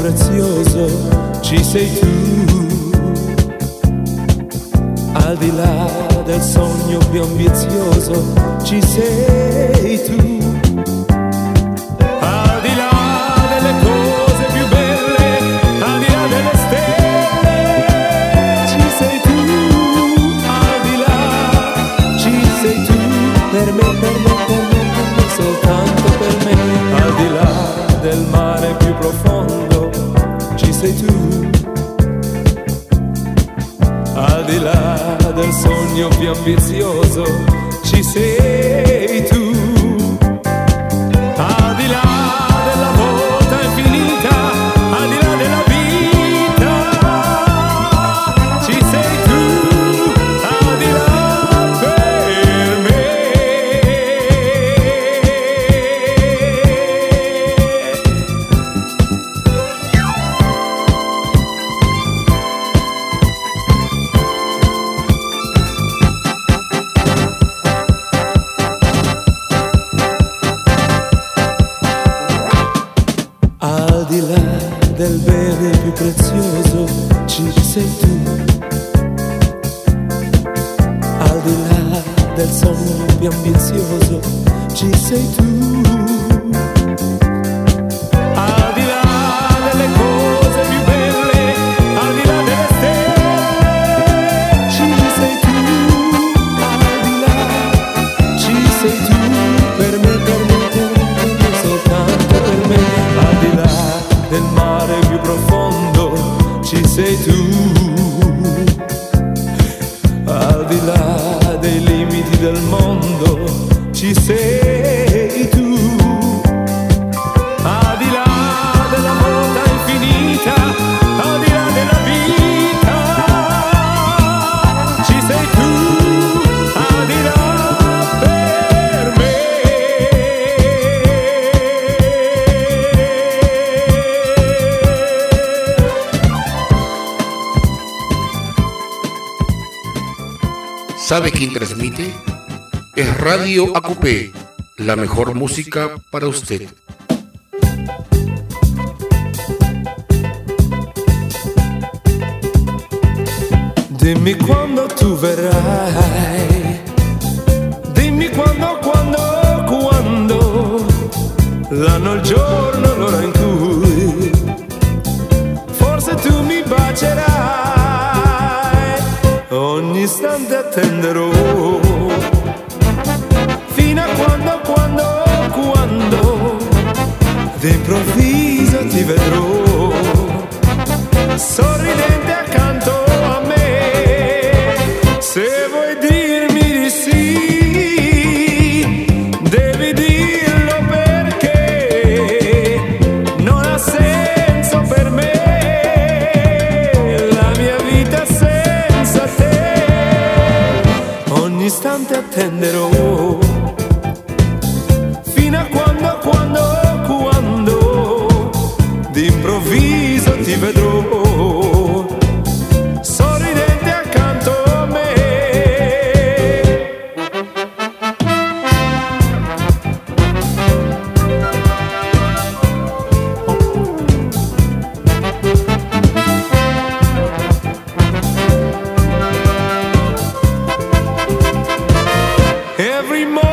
prezioso ci sei tu, al di là del sogno più ambizioso ci sei tu, al di là delle cose più belle, al di là delle stelle ci sei tu, al di là ci sei tu, per me, per me, per me, per me, soltanto per me, al di là del mare più profondo ci sei tu, al di là del sogno più ambizioso ci sei tu, al di là della volta infinita, al di là della vita ci sei tu, al di là per me. Al di là del bene più prezioso ci sei tu, al di là del sogno più ambizioso ci sei tu, al di là delle cose più belle, al di là delle stelle ci sei tu, al di là ci sei tu, per me, per me, per me, per me, soltanto per me, al di là del mare più profondo ci sei tu, al di là dei limiti del mondo ci sei tu, al di là della volta infinita, al di là della vita ci sei tu, al di là per me. ¿Sabe quién transmite? Es Radio ACUPE, la mejor música para usted. Dimmi quando tu verrai, dimmi quando, l'anno, il giorno, l'ora in cui forse tu mi bacerai, ogni istante attenderò, fino a quando d'improvviso ti vedrò, sorridente accanto a me, se vuoi dirmi di sì, devi dirlo perché non ha senso per me la mia vita senza te, ogni istante attenderò, fino a quando d'improvviso ti vedrò, sorridente accanto a me. Every morning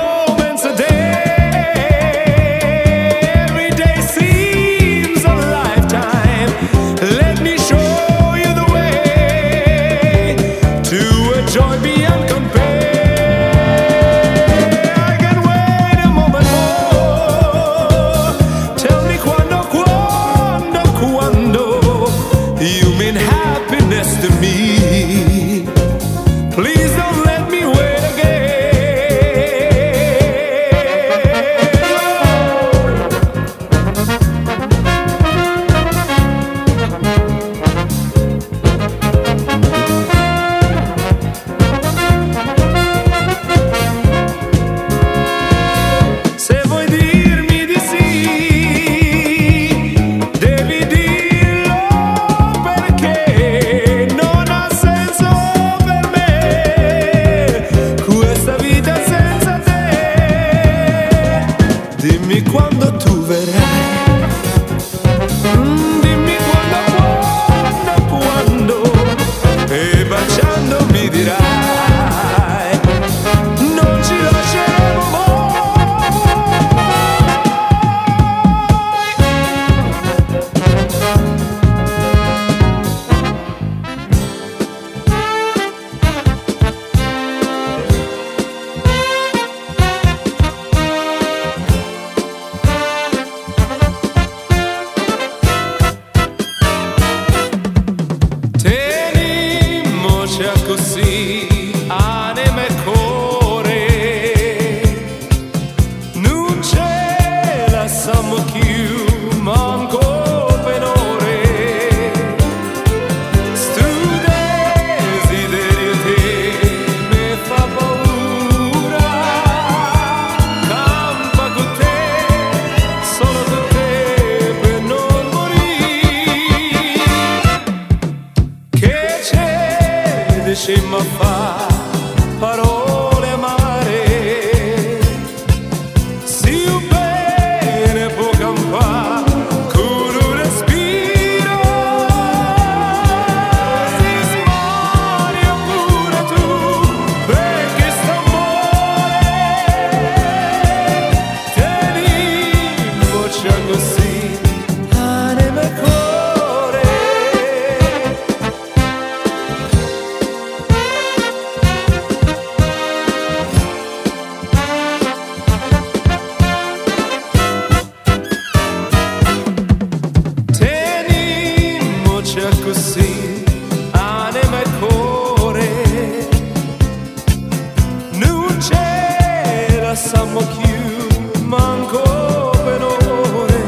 siamo più manco per ore.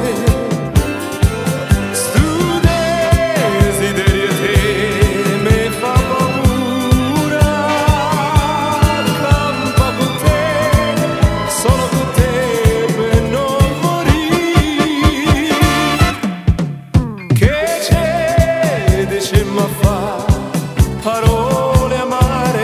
Stu desiderio te mi fa paura. Campa con te, solo con te per non morire. Che c'è, dicemmo a fa parole amare.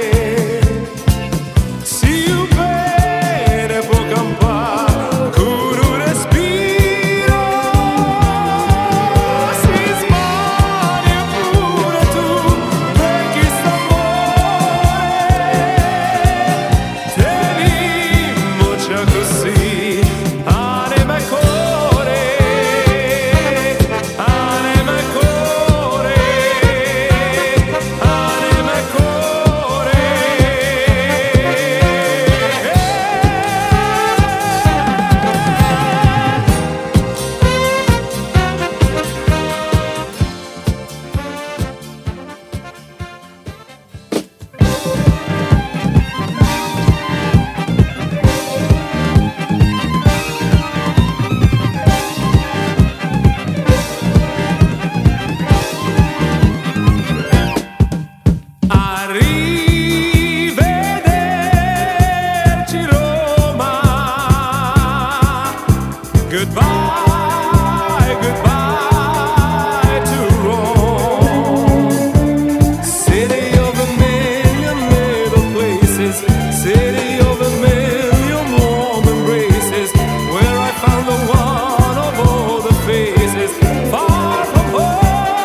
Goodbye, goodbye to Rome. City of a million little places, city of a million warm embraces, where I found the one of all the faces, far from home.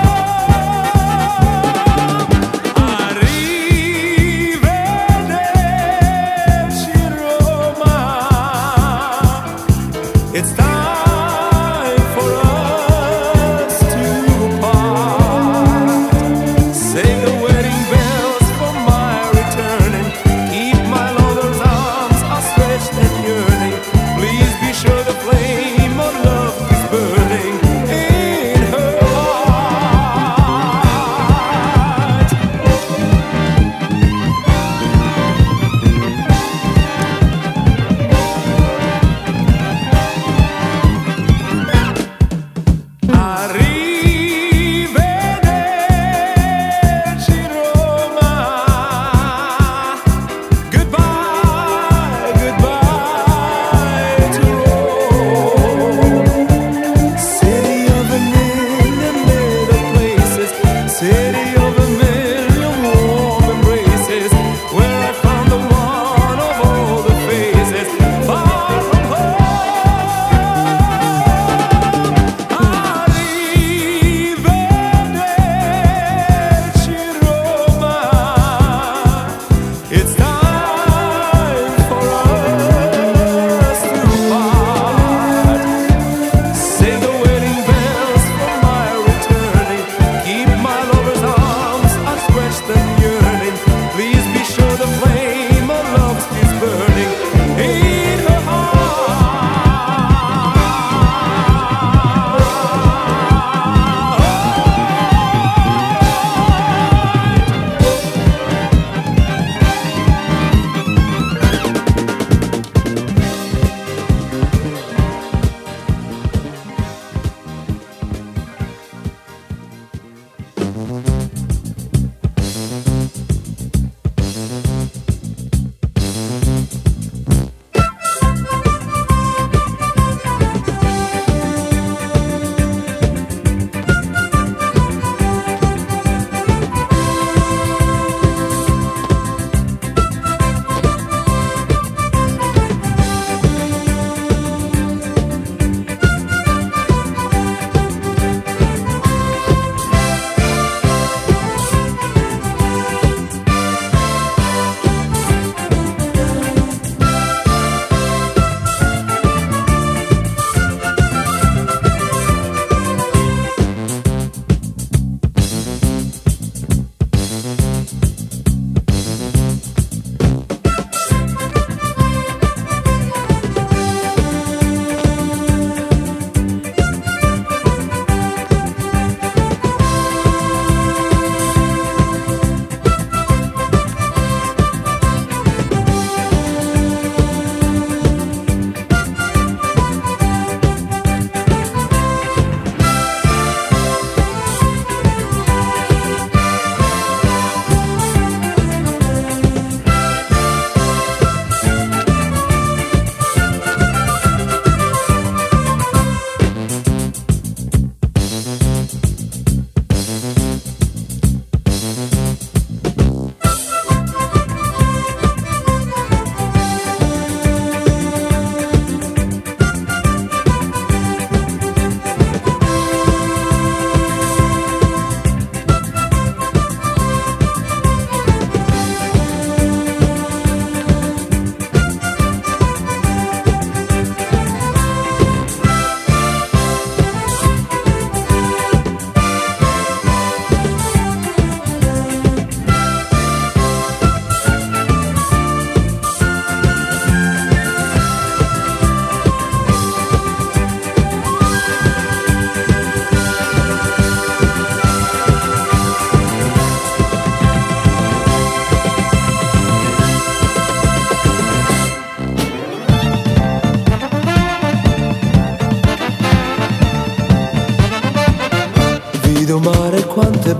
Arrivederci Roma. It's time for us to part. Save the wedding bells for my returning. Keep my lover's arms outstretched and yearning. Please be sure the flame of love is burning in her heart.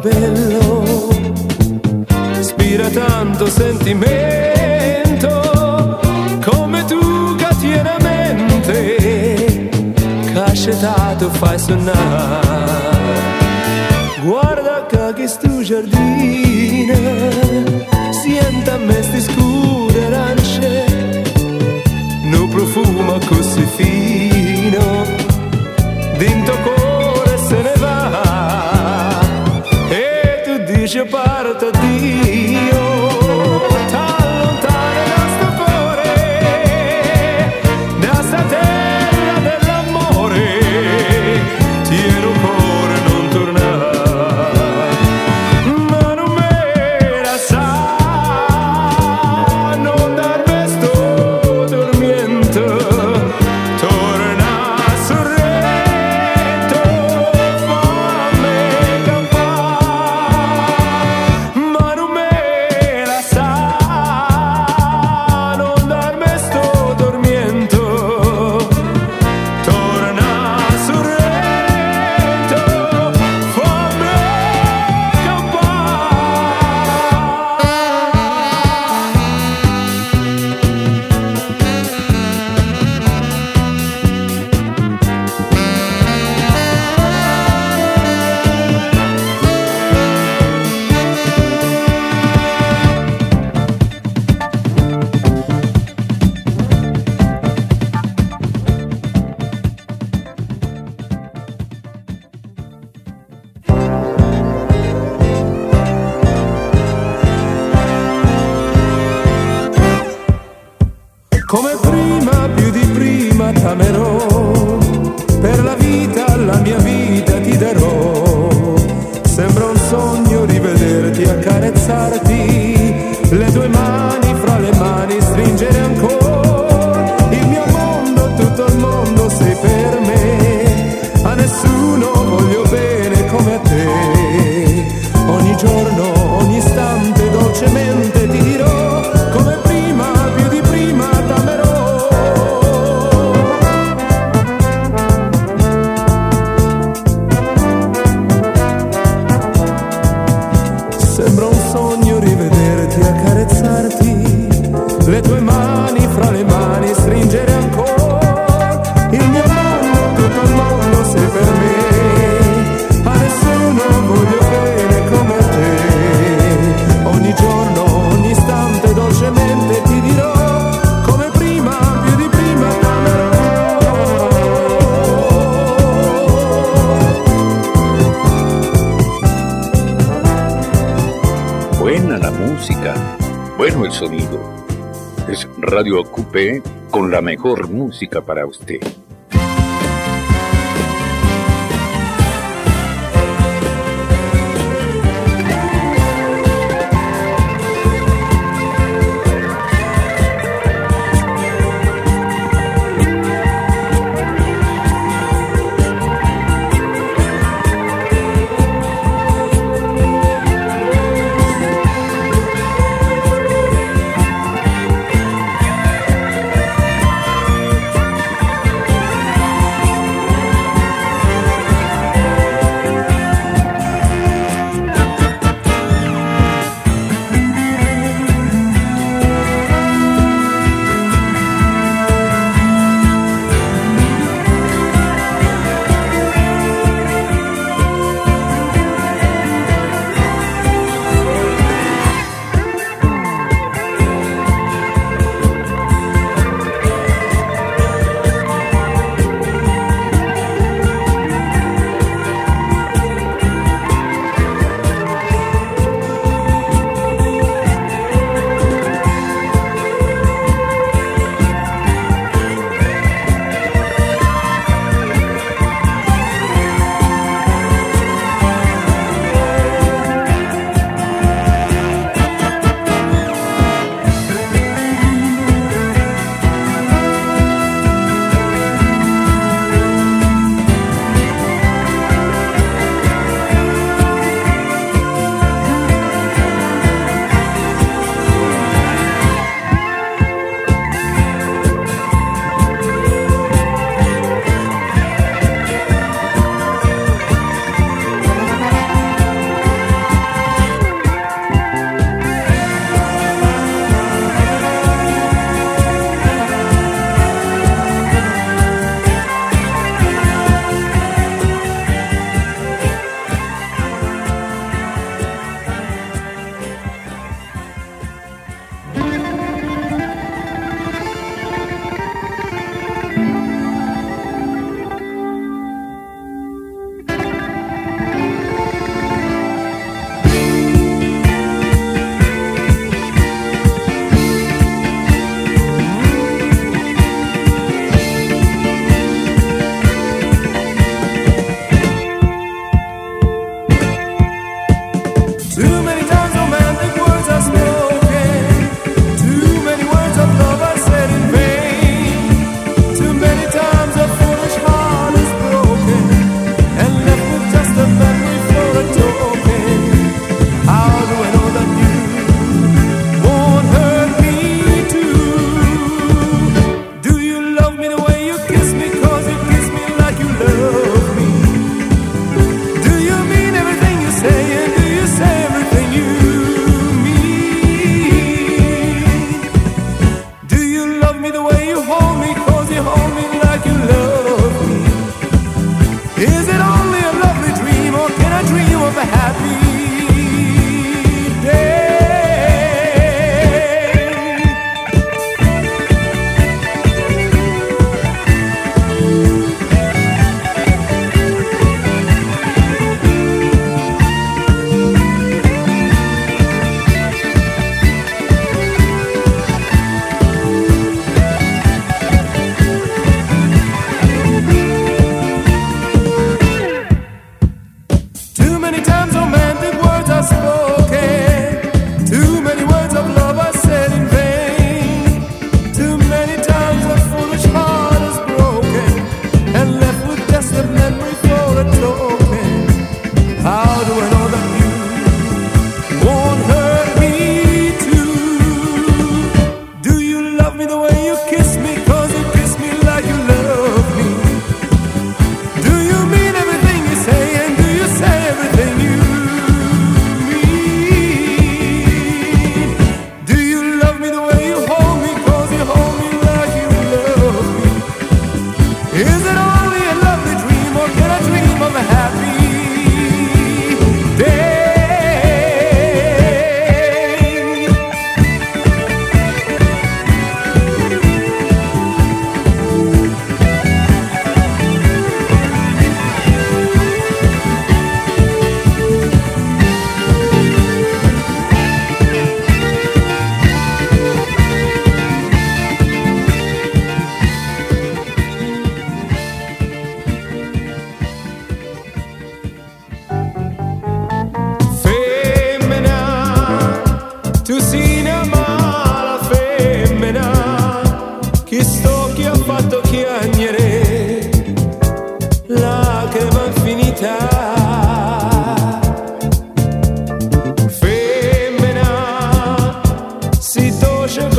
bello, ispira tanto sentimento, come tu che tieni a mente, cascetato fai suonare. Guarda che sto giardino, senta a me sti scure arance, no profumo così fino, dentro cuore se ne va, e tu dici parto Dio, t'allontana da sto cuore, da sta terra dell'amore, tieni un cuore non tornare, ma non me la sa, non darmi sto dormiento, torna a Sorrento, fammi campare, ma non me la sa, non darmi sto dormiento, torna a Sorrento, fammi come prima, più di prima t'amerò, per la vita, la mia vita ti darò. Sembra un sogno rivederti, accarezzarti, le tue mani fra le mani stringere ancora. Il mio mondo, tutto il mondo sei per me, a nessuno voglio bene come a te. Ogni giorno, ogni istante dolcemente ti dirò, come prima, più di prima t'amerò. Sembra un sogno rivederti, accarezzarti, le tue mani fra le mani stringere ancora. Il mio mondo, tutto il mondo sei per me, a nessuno voglio bene come a te. Ogni giorno, ogni istante dolcemente ti dirò, come prima, più di prima t'amerò. Buena la música, bueno el sonido. Es Radio AQP con la mejor música para usted.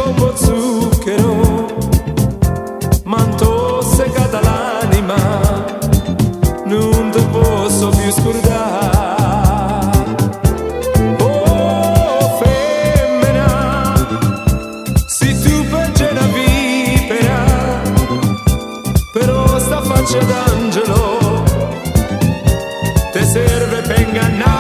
come zucchero, manto secata l'anima, non te posso più scordare. Oh femmina, se tu pengi una vipera, però sta faccia d'angelo te serve per ingannare.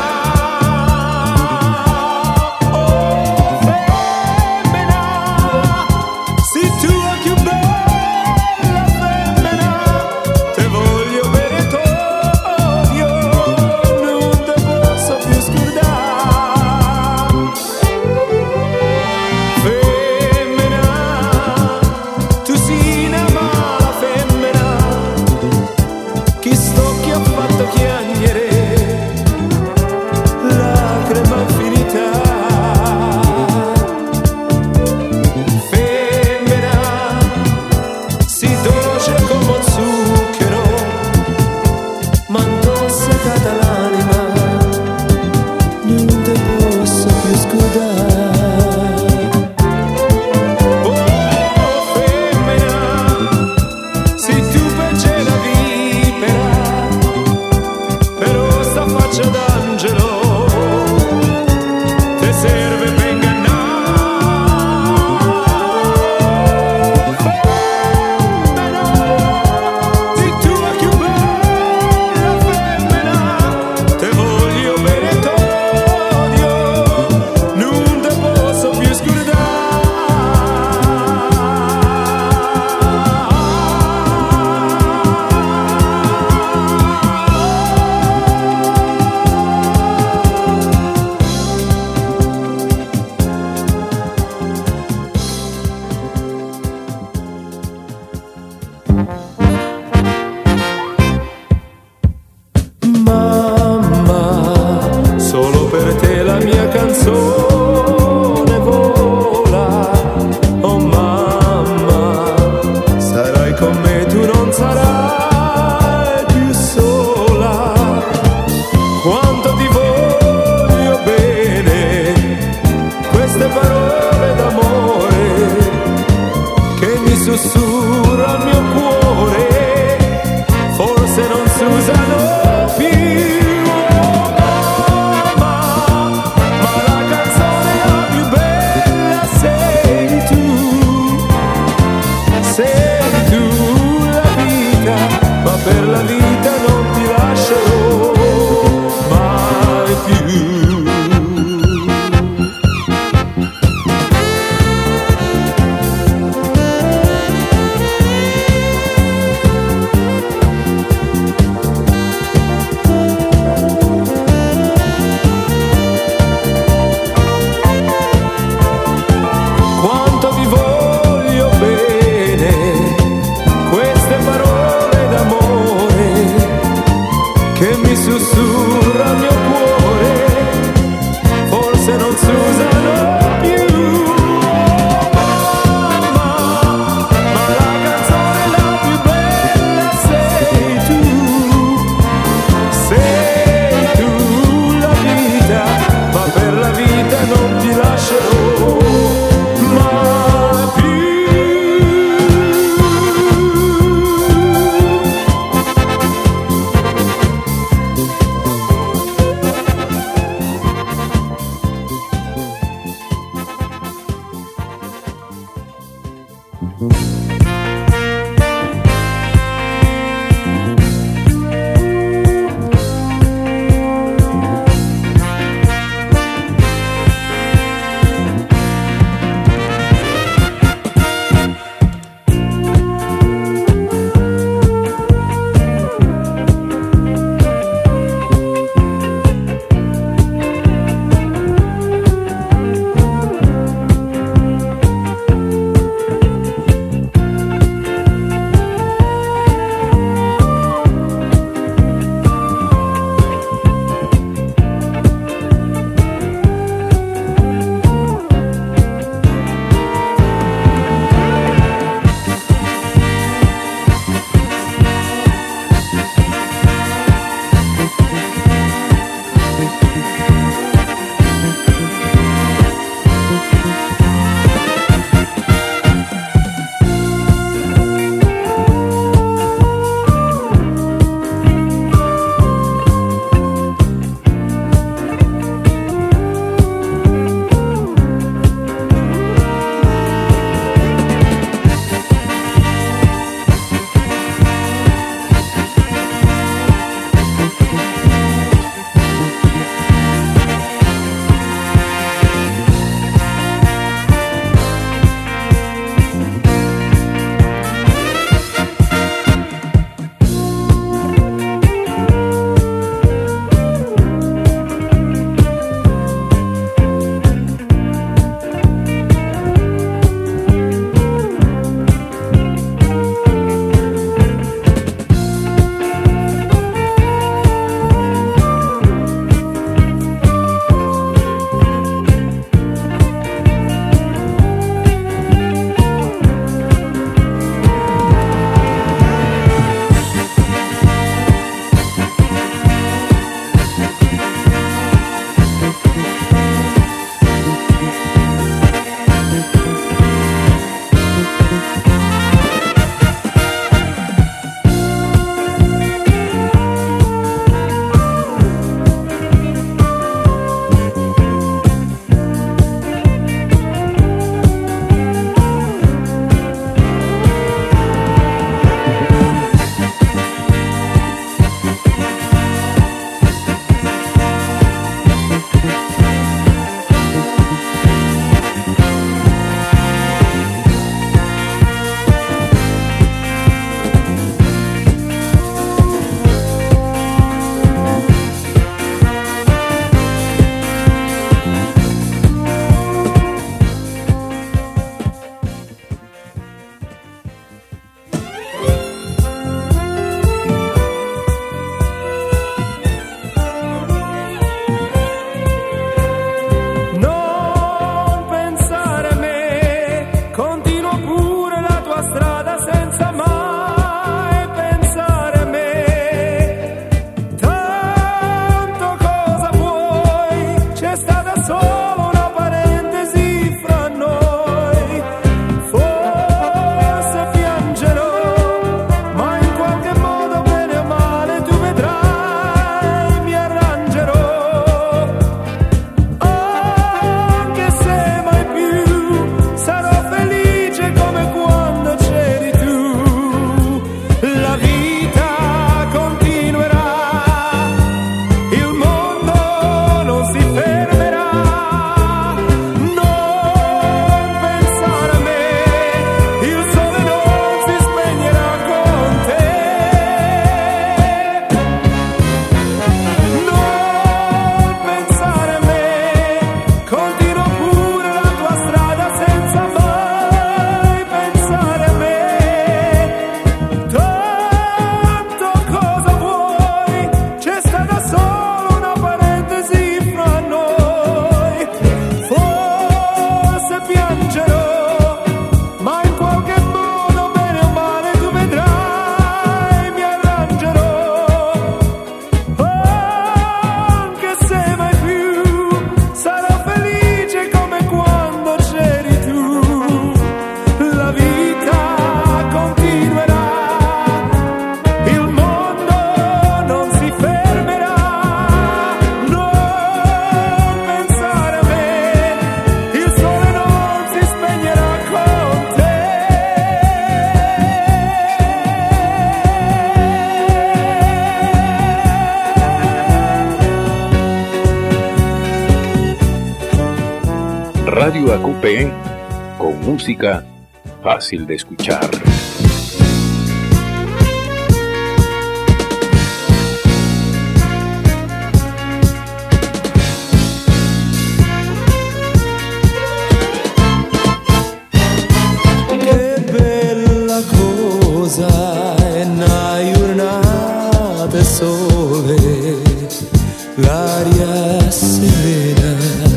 Coupé, con música fácil de escuchar. Che bella cosa è una giornata e sole, l'aria serena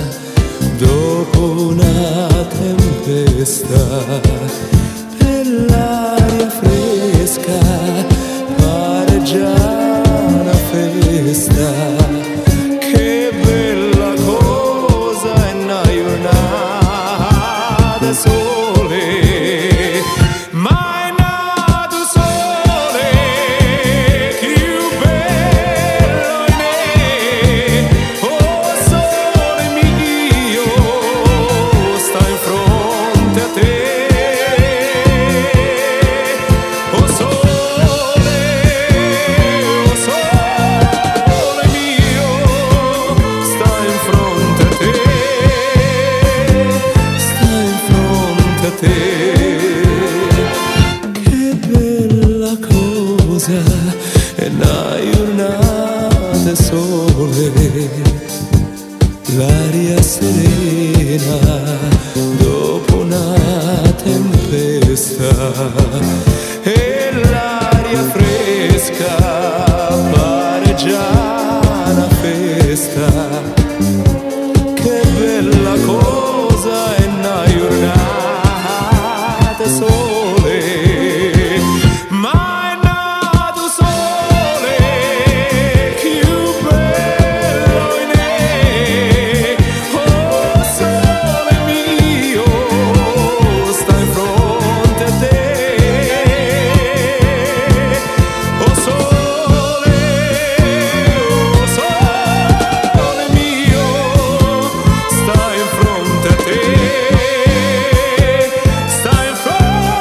dopo una tempesta, e l'aria fresca pare già una festa. Che bella cosa è una giornata e sole, ma è nato sole più bello in me. Oh sole mio, sta in fronte a te. Oh sole mio, sta in fronte a te, sta in fronte a te. Che bella cosa è una giornata e sole, l'aria serena dopo una tempesta, e l'aria fresca pare già una festa. Che bella cosa è una giornata e sole, ma è nato sole più bello in me. Oh sole mio, sta in fronte a te. Oh sole mio, sta in fronte a te, sta in fronte a te.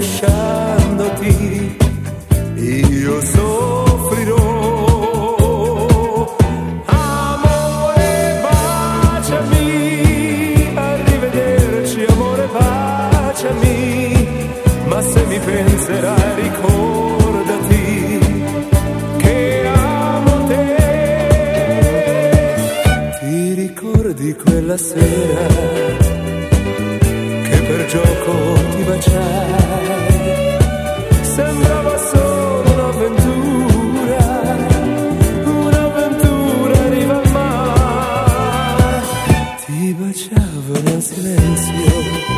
lasciandoti io soffrirò. Amore, baciami, arrivederci, amore, baciami, ma se mi penserai ricordati che amo te. Ti ricordi quella sera che per gioco ti baciai? Sembrava solo un'avventura riva al mare. Ti baciavo nel silenzio,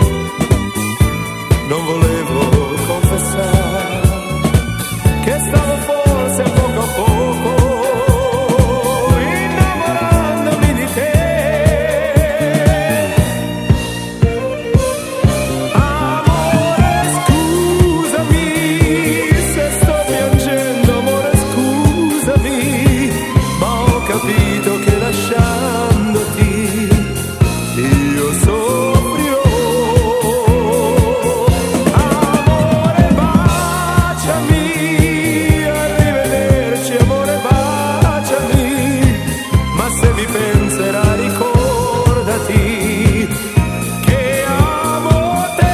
non volevo confessare che stavo forse a poco innamorandomi di te. Amore, scusami se sto piangendo, amore, scusami, ma ho capito che lasciandoti io soffrirò. Amore, baciami, arrivederci, amore, baciami, ma se mi penserai ricordati che amo te.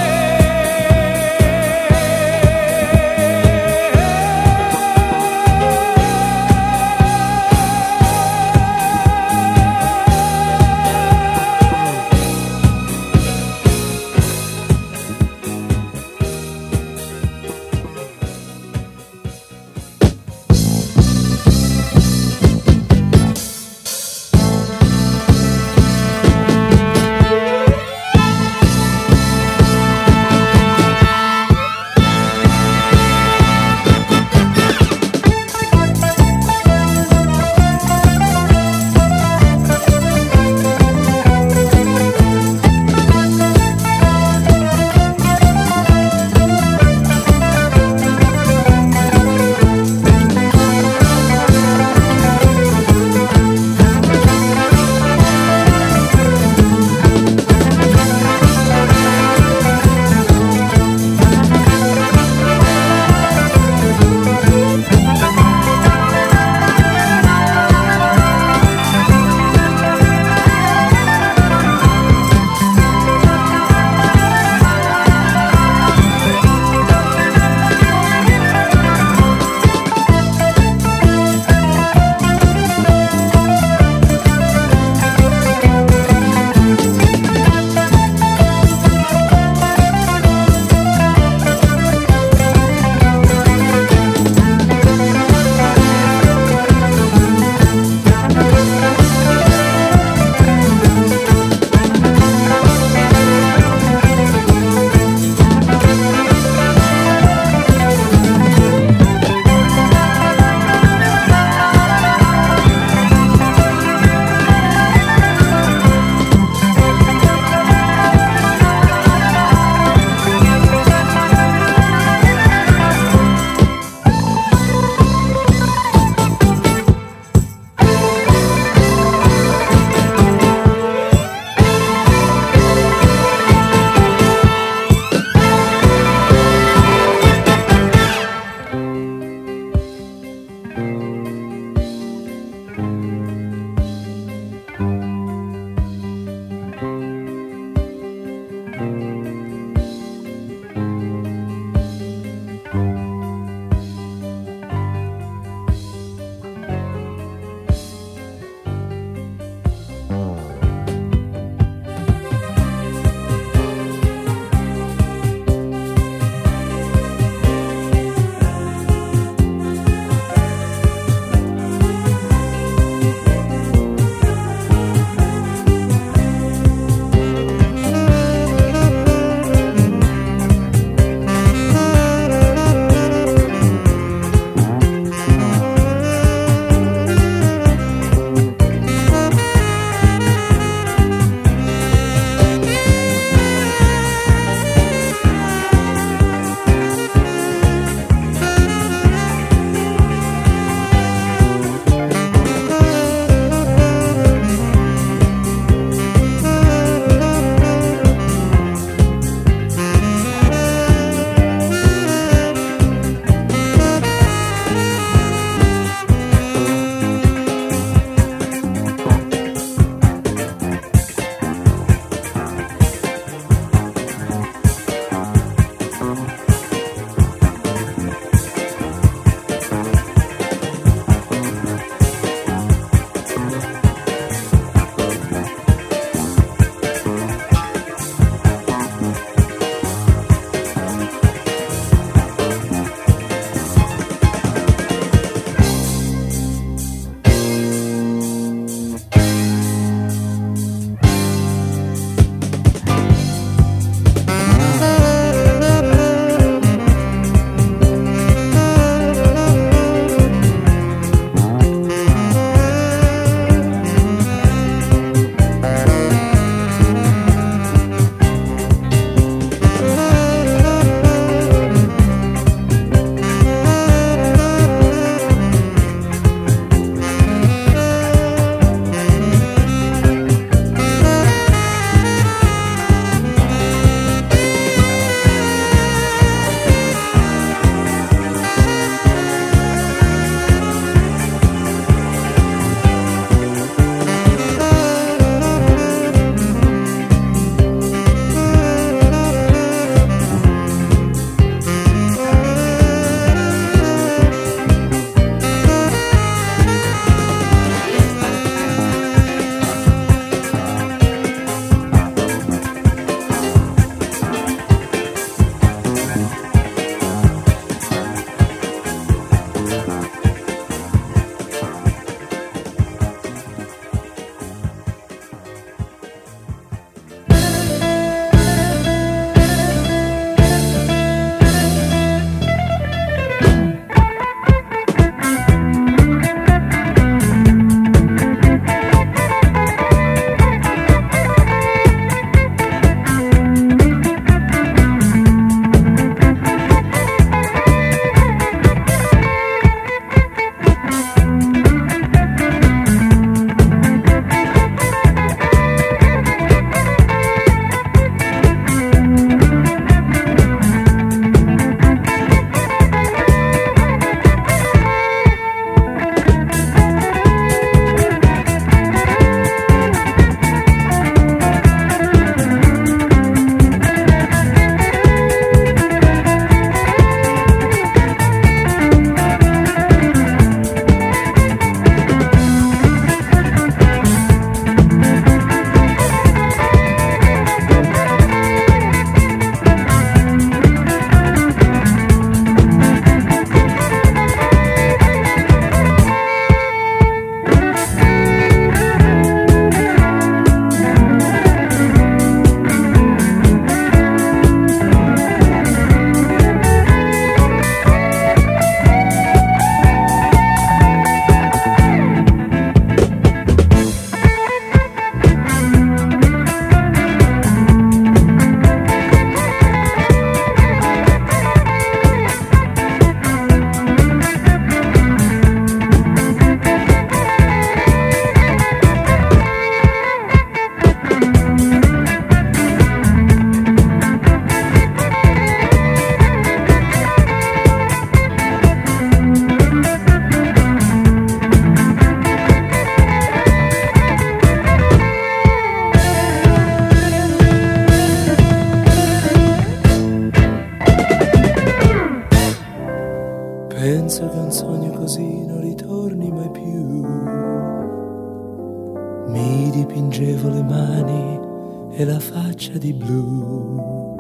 ti dipingevo le mani e la faccia di blu.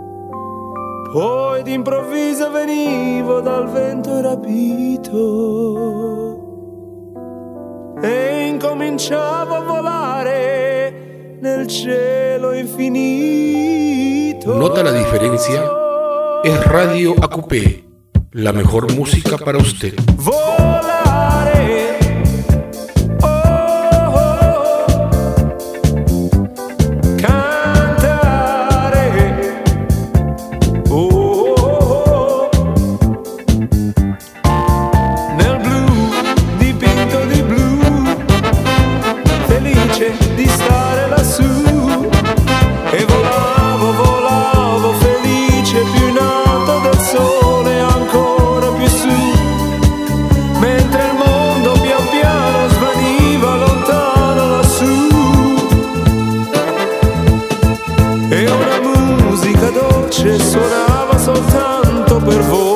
Poi d'improvviso venivo dal vento rapito e incominciavo a volare nel cielo infinito. ¿Nota la diferencia? Es Radio AQP, la mejor música para usted. Volare, oh, oh, cantare, oh, oh, nel blu, dipinto di blu, felice di stare lassù. E volavo, volavo, felice, più in alto del sole, ancora più su, mentre il mondo pian piano svaniva lontano lassù. E una musica dolce suonava soltanto per voi.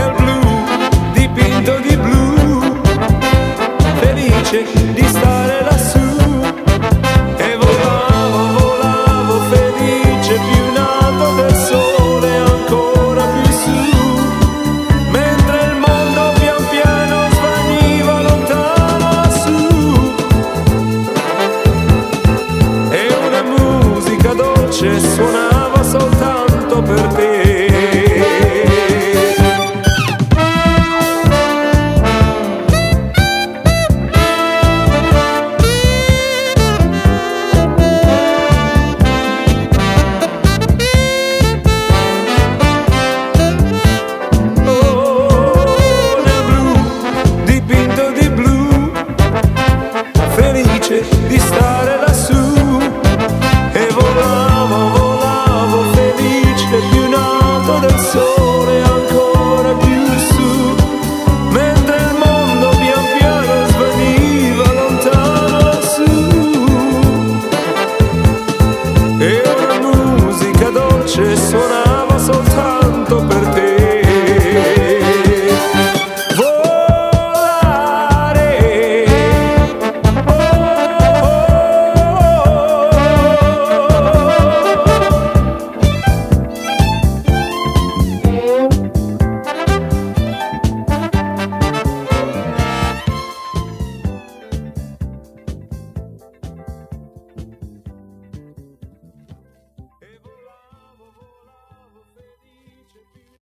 Di stare là